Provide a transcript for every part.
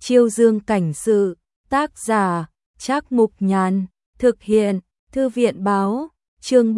Chiêu Dương cảnh sự, tác giả, Trác Mục Nhàn, thực hiện, Thư viện báo, chương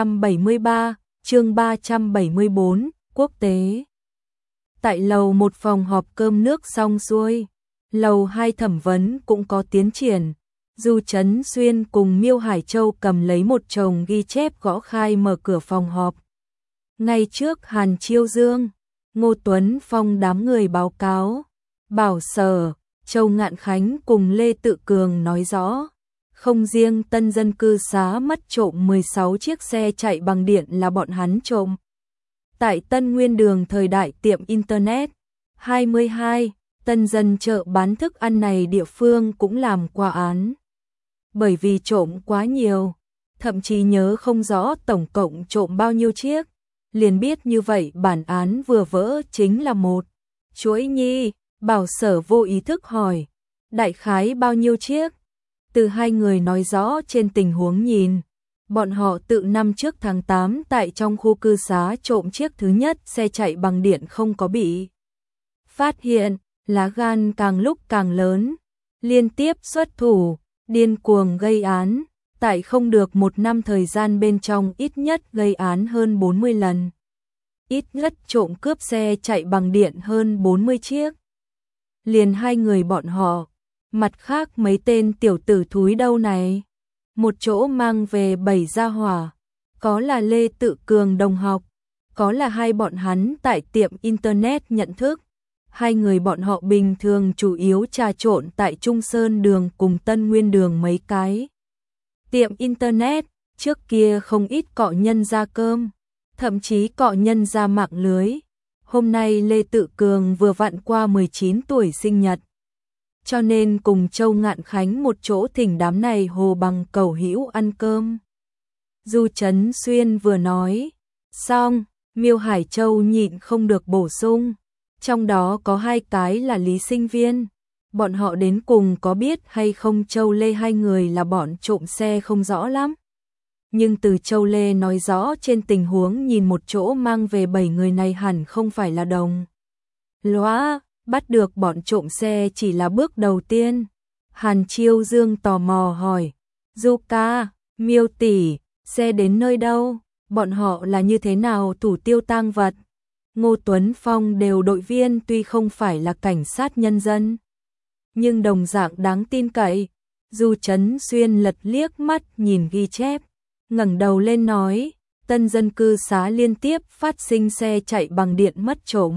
373, chương 374, quốc tế. Tại lầu 1 phòng họp cơm nước xong xuôi, lầu 2 thẩm vấn cũng có tiến triển. Du Chấn Xuyên cùng Miêu Hải Châu cầm lấy một chồng ghi chép gõ khai mở cửa phòng họp. Ngay trước Hàn Chiêu Dương, Ngô Tuấn Phong đám người báo cáo, Bảo Sở, Châu Ngạn Khánh cùng Lê Tự Cường nói rõ, không riêng tân dân cư xá mất trộm 16 chiếc xe chạy bằng điện là bọn hắn trộm. Tại Tân Nguyên Đường thời đại tiệm Internet 22, tân dân chợ bán thức ăn này địa phương cũng làm qua án. Bởi vì trộm quá nhiều, thậm chí nhớ không rõ tổng cộng trộm bao nhiêu chiếc, liền biết như vậy bản án vừa vỡ chính là một chuỗi nhi. Bảo Sở vô ý thức hỏi, đại khái bao nhiêu chiếc? Từ hai người nói rõ trên tình huống nhìn, bọn họ tự năm trước tháng 8 tại trong khu cư xá trộm chiếc thứ nhất xe chạy bằng điện không có bị phát hiện, lá gan càng lúc càng lớn, liên tiếp xuất thủ, điên cuồng gây án, tại không được một năm thời gian bên trong ít nhất gây án hơn 40 lần. Ít nhất trộm cướp xe chạy bằng điện hơn 40 chiếc. Liền hai người bọn họ, mặt khác mấy tên tiểu tử thúi đâu này, một chỗ mang về 7 gia hỏa, có là Lê Tự Cường đồng học, có là hai bọn hắn tại tiệm Internet nhận thức. Hai người bọn họ bình thường chủ yếu trà trộn tại Trung Sơn Đường cùng Tân Nguyên Đường mấy cái tiệm Internet, trước kia không ít cọ nhân ra cơm, thậm chí cọ nhân ra mạng lưới. Hôm nay Lê Tự Cường vừa vặn qua 19 tuổi sinh nhật, cho nên cùng Châu Ngạn Khánh một chỗ thỉnh đám này hồ bằng cầu hữu ăn cơm. Du Chấn Xuyên vừa nói xong, Miêu Hải Châu nhịn không được bổ sung, trong đó có hai cái là lý sinh viên, bọn họ đến cùng có biết hay không Châu Lê hai người là bọn trộm xe không rõ lắm. Nhưng từ Châu Lê nói rõ trên tình huống nhìn một chỗ mang về 7 người này hẳn không phải là đồng lõa, bắt được bọn trộm xe chỉ là bước đầu tiên. Hàn Chiêu Dương tò mò hỏi, Du ca, Miêu tỷ, xe đến nơi đâu, bọn họ là như thế nào thủ tiêu tang vật? Ngô Tuấn Phong đều đội viên tuy không phải là cảnh sát nhân dân, nhưng đồng dạng đáng tin cậy. Du Chấn Xuyên lật liếc mắt nhìn ghi chép, ngẩng đầu lên nói, tân dân cư xá liên tiếp phát sinh xe chạy bằng điện mất trộm.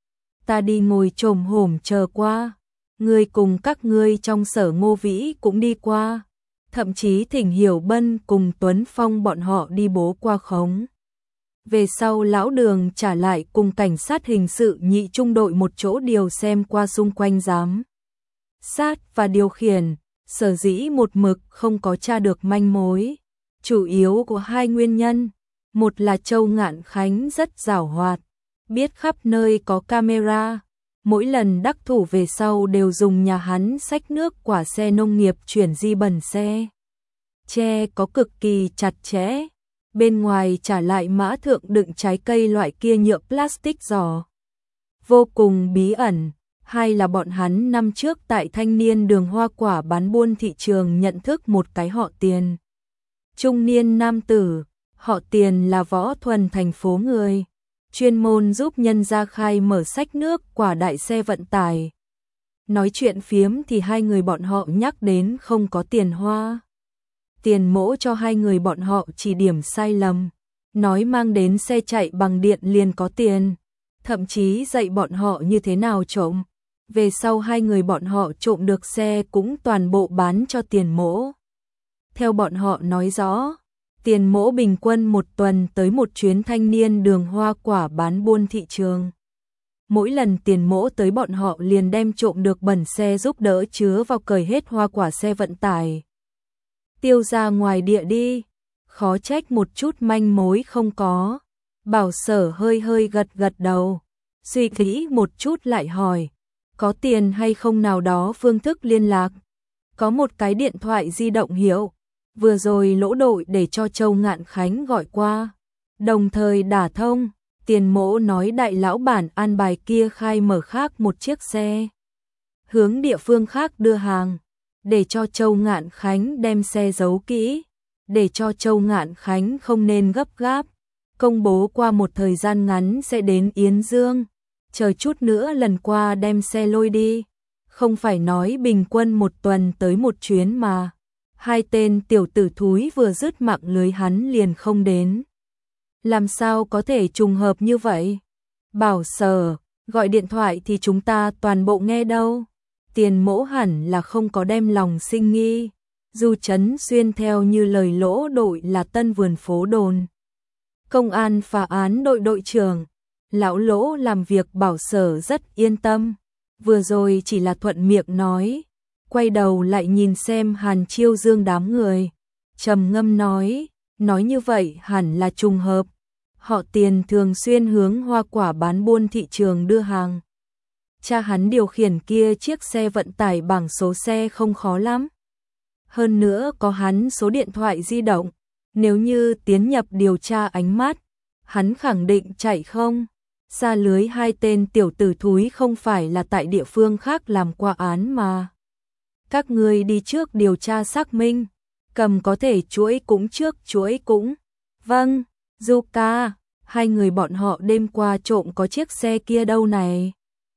Ta đi ngồi chồm hổm chờ qua, ngươi cùng các ngươi trong sở Ngô Vĩ cũng đi qua, thậm chí Thỉnh Hiểu Bân cùng Tuấn Phong bọn họ đi bố qua khống. Về sau lão Đường trả lại cùng cảnh sát hình sự nhị trung đội một chỗ điều xem qua xung quanh giám sát và điều khiển, sở dĩ một mực không có tra được manh mối. Chủ yếu của hai nguyên nhân, một là Châu Ngạn Khánh rất giàu hoạt, biết khắp nơi có camera, mỗi lần đắc thủ về sau đều dùng nhà hắn xách nước quả xe nông nghiệp chuyển di bẩn xe. Che có cực kỳ chặt chẽ, bên ngoài trả lại mã thượng đựng trái cây loại kia nhựa plastic giò. Vô cùng bí ẩn. Hai là bọn hắn năm trước tại Thanh Niên Đường hoa quả bán buôn thị trường nhận thức một cái họ Tiền. Trung niên nam tử, họ Tiền là Võ Thuần thành phố người, chuyên môn giúp nhân gia khai mở xách nước quả đại xe vận tải. Nói chuyện phiếm thì hai người bọn họ nhắc đến không có tiền hoa. Tiền mỗ cho hai người bọn họ chỉ điểm sai lầm, nói mang đến xe chạy bằng điện liền có tiền, thậm chí dạy bọn họ như thế nào trộm. Về sau hai người bọn họ trộm được xe cũng toàn bộ bán cho Tiền mỗ. Theo bọn họ nói rõ, Tiền mỗ bình quân một tuần tới một chuyến Thanh Niên Đường hoa quả bán buôn thị trường. Mỗi lần Tiền mỗ tới bọn họ liền đem trộm được bẩn xe giúp đỡ chứa vào cởi hết hoa quả xe vận tải. Tiêu ra ngoài địa đi, khó trách một chút manh mối không có. Bảo Sở hơi hơi gật gật đầu, suy nghĩ một chút lại hỏi, có tiền hay không nào đó phương thức liên lạc? Có một cái điện thoại di động hiệu, vừa rồi lỗ đội để cho Châu Ngạn Khánh gọi qua, đồng thời đả thông. Tiền mỗ nói đại lão bản an bài kia khai mở khác một chiếc xe. hướng địa phương khác đưa hàng, để cho Châu Ngạn Khánh đem xe giấu kỹ, để cho Châu Ngạn Khánh không nên gấp gáp, công bố qua một thời gian ngắn sẽ đến Yến Dương, chờ chút nữa lần qua đem xe lôi đi, không phải nói bình quân một tuần tới một chuyến mà. Hai tên tiểu tử thúi vừa dứt mạng lưới hắn liền không đến. Làm sao có thể trùng hợp như vậy? Bảo Sở, gọi điện thoại thì chúng ta toàn bộ nghe đâu. Tiền Mỗ hẳn là không có đem lòng sinh nghi. Du Trấn Xuyên theo như lời Lỗ đội là Tân Vườn Phố đồn công an phá án đội đội trưởng. Lão Lỗ làm việc Bảo Sở rất yên tâm. Vừa rồi chỉ là thuận miệng nói. Quay đầu lại nhìn xem Hàn Chiêu Dương đám người. Trầm ngâm nói như vậy hẳn là trùng hợp. Họ Tiền thường xuyên hướng hoa quả bán buôn thị trường đưa hàng. Cha hắn điều khiển kia chiếc xe vận tải bảng số xe không khó lắm. Hơn nữa có hắn số điện thoại di động. Nếu như tiến nhập điều tra ánh mắt, hắn khẳng định chạy không. Xa lưới hai tên tiểu tử thúi không phải là tại địa phương khác làm qua án mà. Các ngươi đi trước điều tra xác minh. Cầm có thể chuỗi cũng trước chuỗi cũng. Vâng, Du ca, hai người bọn họ đêm qua trộm có chiếc xe kia đâu này?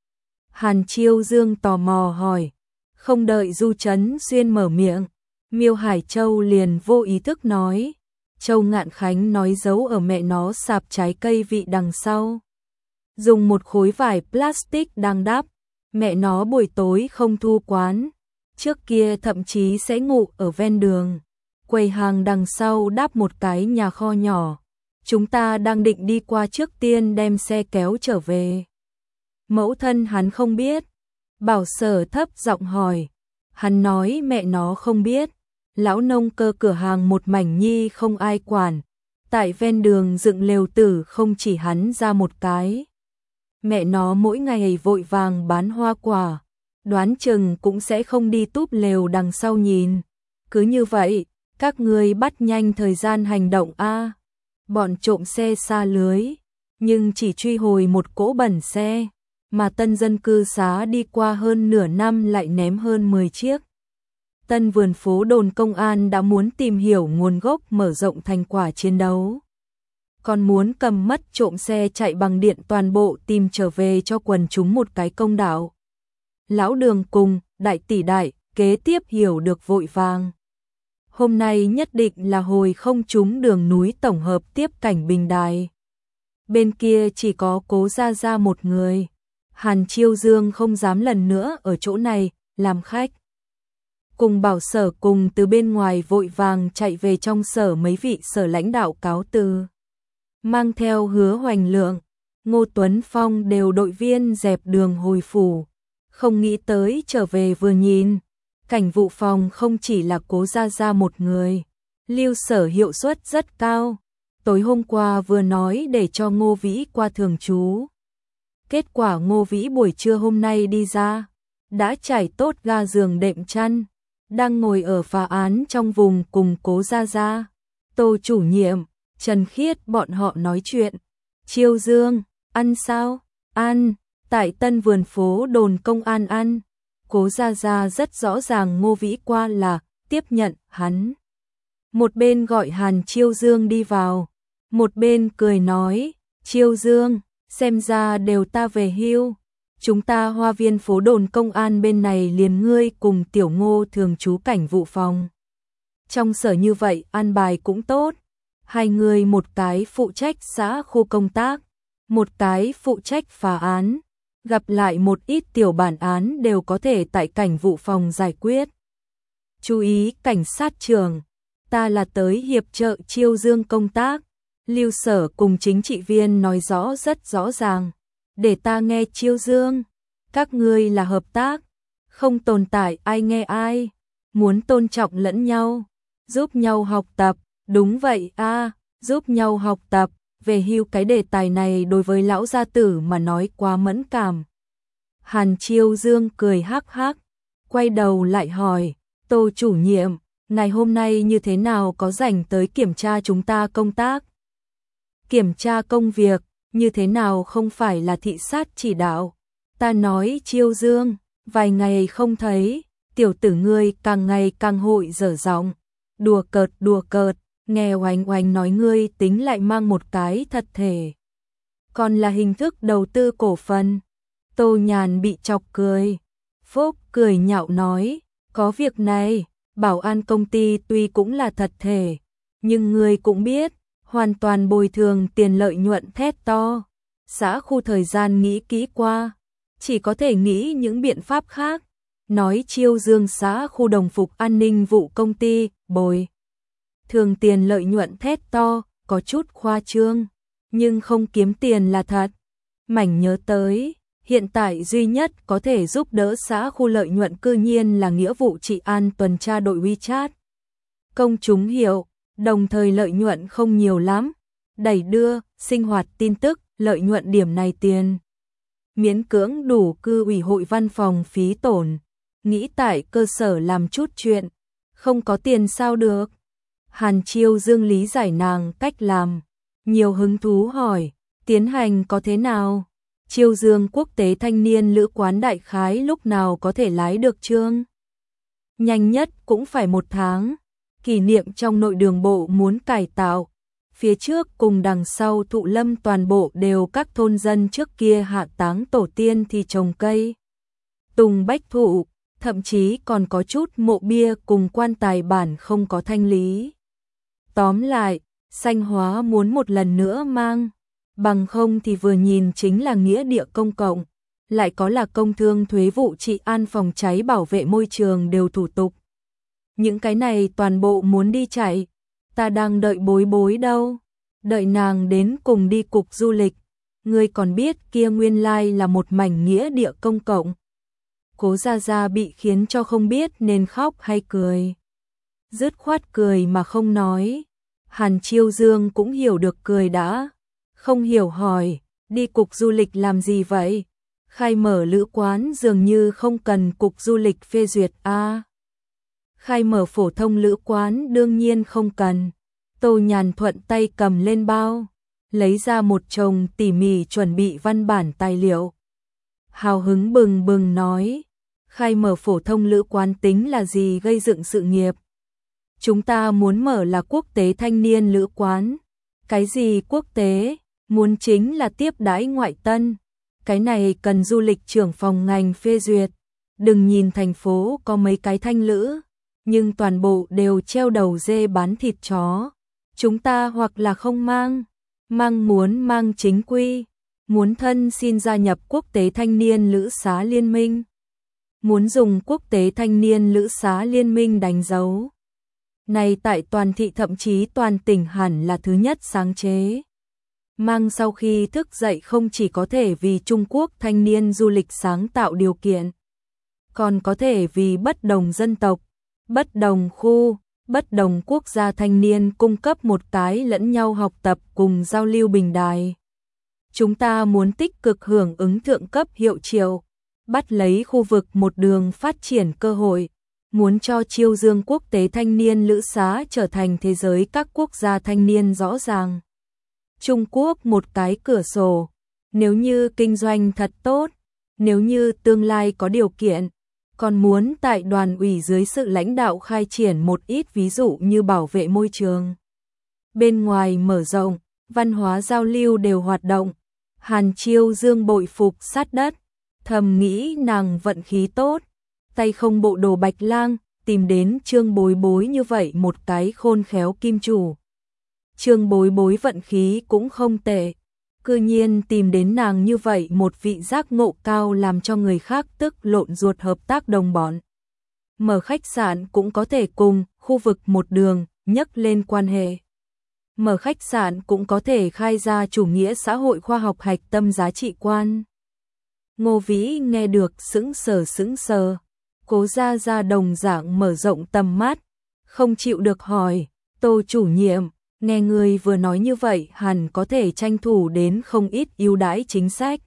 Hàn Chiêu Dương tò mò hỏi. Không đợi Du Trấn Xuyên mở miệng, Miêu Hải Châu liền vô ý thức nói. Châu Ngạn Khánh nói giấu ở mẹ nó sạp trái cây vị đằng sau. Dùng một khối vải plastic đang đắp. Mẹ nó buổi tối không thu quán. Trước kia thậm chí sẽ ngủ ở ven đường. Quầy hàng đằng sau đắp một cái nhà kho nhỏ. Chúng ta đang định đi qua trước tiên đem xe kéo trở về. Mẫu thân hắn không biết. Bảo Sở thấp giọng hỏi. Hắn nói mẹ nó không biết. Lão nông cơ cửa hàng một mảnh nhi không ai quản. Tại ven đường dựng lều tử không chỉ hắn ra một cái. Mẹ nó mỗi ngày vội vàng bán hoa quả. Đoán chừng cũng sẽ không đi túp lều đằng sau nhìn. Cứ như vậy, các ngươi bắt nhanh thời gian hành động a. Bọn trộm xe xa lưới, nhưng chỉ truy hồi một cỗ bẩn xe, mà tân dân cư xá đi qua hơn nửa năm lại ném hơn 10 chiếc. Tân Vườn Phố đồn công an đã muốn tìm hiểu nguồn gốc mở rộng thành quả chiến đấu. Còn muốn cầm mất trộm xe chạy bằng điện toàn bộ tìm trở về cho quần chúng một cái công đạo. Lão Đường cùng, đại tỷ đại, kế tiếp hiểu được vội vàng. Hôm nay nhất định là hồi không trúng đường núi tổng hợp tiếp cảnh Bình Đài. Bên kia chỉ có Cố Gia Gia một người. Hàn Chiêu Dương không dám lần nữa ở chỗ này làm khách. Cùng Bảo Sở cùng từ bên ngoài vội vàng chạy về trong sở mấy vị sở lãnh đạo cáo từ. Mang theo Hứa Hoành Lượng, Ngô Tuấn Phong đều đội viên dẹp đường hồi phủ. Không nghĩ tới trở về vừa nhìn. Cảnh vụ phòng không chỉ là Cố Gia Gia một người. Lưu Sở hiệu suất rất cao. Tối hôm qua vừa nói để cho Ngô Vĩ qua thường trú. Kết quả Ngô Vĩ buổi trưa hôm nay đi ra. Đã trải tốt ga giường đệm chăn. Đang ngồi ở phá án trong vùng cùng Cố Gia Gia. Tô chủ nhiệm, Trần Khiết bọn họ nói chuyện. Chiêu Dương, ăn sao? Ăn, tại Tân Vườn Phố đồn công an ăn. Cố Gia Gia rất rõ ràng Ngô Vĩ qua là tiếp nhận hắn. Một bên gọi Hàn Chiêu Dương đi vào. Một bên cười nói, Chiêu Dương, xem ra đều ta về hưu. Chúng ta Hoa Viên Phố đồn công an bên này liền ngươi cùng Tiểu Ngô thường trú cảnh vụ phòng. Trong sở như vậy an bài cũng tốt. Hai người một cái phụ trách xã khu công tác, một cái phụ trách phá án. Gặp lại một ít tiểu bản án đều có thể tại cảnh vụ phòng giải quyết. Chú ý cảnh sát trưởng, ta là tới hiệp trợ Chiêu Dương công tác. Lưu Sở cùng chính trị viên nói rõ rất rõ ràng. Để ta nghe Chiêu Dương, các ngươi là hợp tác, không tồn tại ai nghe ai, muốn tôn trọng lẫn nhau, giúp nhau học tập, đúng vậy a, giúp nhau học tập. Về hưu cái đề tài này đối với lão gia tử mà nói quá mẫn cảm. Hàn Chiêu Dương cười hắc hắc, quay đầu lại hỏi, Tô chủ nhiệm, ngày hôm nay như thế nào có rảnh tới kiểm tra chúng ta công tác? Kiểm tra công việc, như thế nào không phải là thị sát chỉ đạo. Ta nói Chiêu Dương, vài ngày không thấy, tiểu tử ngươi càng ngày càng hội dở giọng, đùa cợt, nghe Oanh Oanh nói ngươi tính lại mang một cái thật thể. Còn là hình thức đầu tư cổ phần. Tô Nhàn bị chọc cười. Phúc cười nhạo nói, có việc này, bảo an công ty tuy cũng là thật thể, nhưng ngươi cũng biết, hoàn toàn bồi thường tiền lợi nhuận thét to. Xã khu thời gian nghĩ kỹ qua, chỉ có thể nghĩ những biện pháp khác. Nói chiêu dương xã khu đồng phục an ninh vụ công ty, bồi thường tiền lợi nhuận thét to, có chút khoa trương, nhưng không kiếm tiền là thật. Mảnh nhớ tới, hiện tại duy nhất có thể giúp đỡ xã khu lợi nhuận cư nhiên là nghĩa vụ trị an tuần tra đội WeChat. Công chúng hiểu, đồng thời lợi nhuận không nhiều lắm, đẩy đưa, sinh hoạt tin tức, lợi nhuận điểm này tiền. Miễn cưỡng đủ cư ủy hội văn phòng phí tổn, nghĩ tại cơ sở làm chút chuyện, không có tiền sao được. Hàn Chiêu Dương lý giải nàng cách làm, nhiều hứng thú hỏi, tiến hành có thế nào? Chiêu Dương quốc tế thanh niên lữ quán đại khái lúc nào có thể lái được chương? Nhanh nhất cũng phải 1 tháng, kỷ niệm trong nội đường bộ muốn cải tạo. Phía trước cùng đằng sau Thụ Lâm toàn bộ đều các thôn dân trước kia hạ táng tổ tiên thì trồng cây tùng bách thụ, thậm chí còn có chút mộ bia cùng quan tài bản không có thanh lý. Tóm lại, xanh hóa muốn một lần nữa mang, bằng không thì vừa nhìn chính là nghĩa địa công cộng, lại có là công thương thuế vụ trị an phòng cháy bảo vệ môi trường đều thủ tục. Những cái này toàn bộ muốn đi chạy, ta đang đợi bối bối đâu, đợi nàng đến cùng đi cục du lịch, ngươi còn biết kia nguyên lai là một mảnh nghĩa địa công cộng. Cố Gia Gia bị khiến cho không biết nên khóc hay cười. Dứt khoát cười mà không nói. Hàn Chiêu Dương cũng hiểu được cười đã. Không hiểu hỏi, đi cục du lịch làm gì vậy? Khai mở lữ quán dường như không cần cục du lịch phê duyệt a. Khai mở phổ thông lữ quán đương nhiên không cần. Tô Nhàn thuận tay cầm lên bao, lấy ra một chồng tỉ mỉ chuẩn bị văn bản tài liệu. Hào hứng bừng bừng nói, khai mở phổ thông lữ quán tính là gì gây dựng sự nghiệp. Chúng ta muốn mở là quốc tế thanh niên lữ quán. Cái gì quốc tế, muốn chính là tiếp đãi ngoại tân. Cái này cần du lịch trưởng phòng ngành phê duyệt. Đừng nhìn thành phố có mấy cái thanh lữ, nhưng toàn bộ đều treo đầu dê bán thịt chó. Chúng ta hoặc là không mang, muốn mang chính quy, muốn thân xin gia nhập quốc tế thanh niên lữ xá liên minh. Muốn dùng quốc tế thanh niên lữ xá liên minh đánh dấu. Này tại toàn thị thậm chí toàn tỉnh hẳn là thứ nhất sáng chế. Mang sau khi thức dậy không chỉ có thể vì Trung Quốc thanh niên du lịch sáng tạo điều kiện, còn có thể vì bất đồng dân tộc, bất đồng khu, bất đồng quốc gia thanh niên cung cấp một cái lẫn nhau học tập cùng giao lưu bình đài. Chúng ta muốn tích cực hưởng ứng thượng cấp hiệu triệu, bắt lấy khu vực một đường phát triển cơ hội, muốn cho Chiêu Dương quốc tế thanh niên lữ xá trở thành thế giới các quốc gia thanh niên rõ ràng. Trung Quốc một cái cửa sổ, nếu như kinh doanh thật tốt, nếu như tương lai có điều kiện, còn muốn tại đoàn ủy dưới sự lãnh đạo khai triển một ít ví dụ như bảo vệ môi trường. Bên ngoài mở rộng, văn hóa giao lưu đều hoạt động. Hàn Chiêu Dương bội phục sát đất, thầm nghĩ nàng vận khí tốt, tay không bộ đồ bạch lang, tìm đến Trương Bối Bối như vậy một cái khôn khéo kim chủ. Trương Bối Bối vận khí cũng không tệ, cư nhiên tìm đến nàng như vậy một vị giác ngộ cao làm cho người khác tức lộn ruột hợp tác đồng bọn. Mở khách sạn cũng có thể cùng khu vực một đường nhấc lên quan hệ. Mở khách sạn cũng có thể khai ra chủ nghĩa xã hội khoa học hạch tâm giá trị quan. Ngô Vĩ nghe được sững sờ. Cố Gia Gia đồng dạng mở rộng tầm mắt, không chịu được hỏi, Tô chủ nhiệm, nghe người vừa nói như vậy hẳn có thể tranh thủ đến không ít ưu đãi chính sách.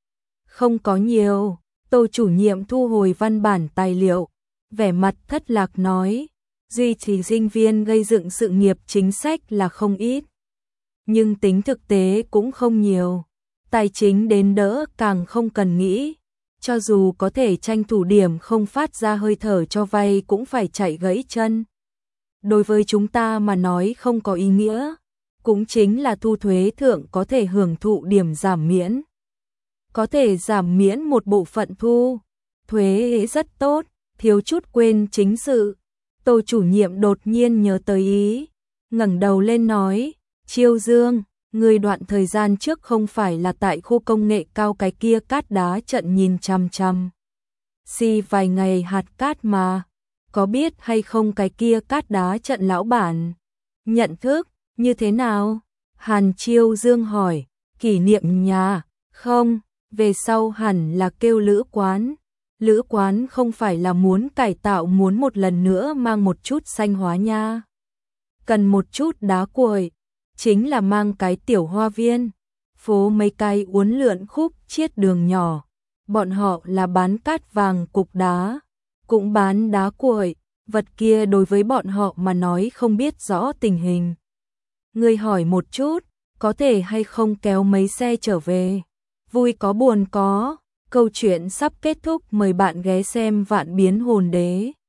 Không có nhiều, Tô chủ nhiệm thu hồi văn bản tài liệu, vẻ mặt thất lạc nói, duy trì sinh viên gây dựng sự nghiệp chính sách là không ít, nhưng tính thực tế cũng không nhiều, tài chính đến đỡ càng không cần nghĩ. cho dù có thể tranh thủ điểm không phát ra hơi thở cho vay cũng phải chạy gãy chân. Đối với chúng ta mà nói không có ý nghĩa, cũng chính là thu thuế thượng có thể hưởng thụ điểm giảm miễn. Có thể giảm miễn một bộ phận thu thuế rất tốt, thiếu chút quên chính sự. Tô chủ nhiệm đột nhiên nhớ tới ý, ngẩng đầu lên nói, Chiêu Dương, người đoạn thời gian trước không phải là tại khu công nghệ cao cái kia cát đá trận nhìn chằm chằm. Vài ngày hạt cát mà, có biết hay không cái kia cát đá trận lão bản? Nhận thức, như thế nào? Hàn Chiêu Dương hỏi, kỷ niệm nhà, không, về sau hẳn là kêu Lữ Quán. Lữ Quán không phải là muốn cải tạo muốn một lần nữa mang một chút xanh hóa nha. Cần một chút đá cuội, chính là mang cái tiểu hoa viên, phố mấy cái uốn lượn khúc chiết đường nhỏ. Bọn họ là bán cát vàng cục đá, cũng bán đá cuội, vật kia đối với bọn họ mà nói không biết rõ tình hình. Người hỏi một chút, có thể hay không kéo mấy xe trở về? Vui có buồn có, câu chuyện sắp kết thúc, mời bạn ghé xem Vạn Biến Hồn Đế.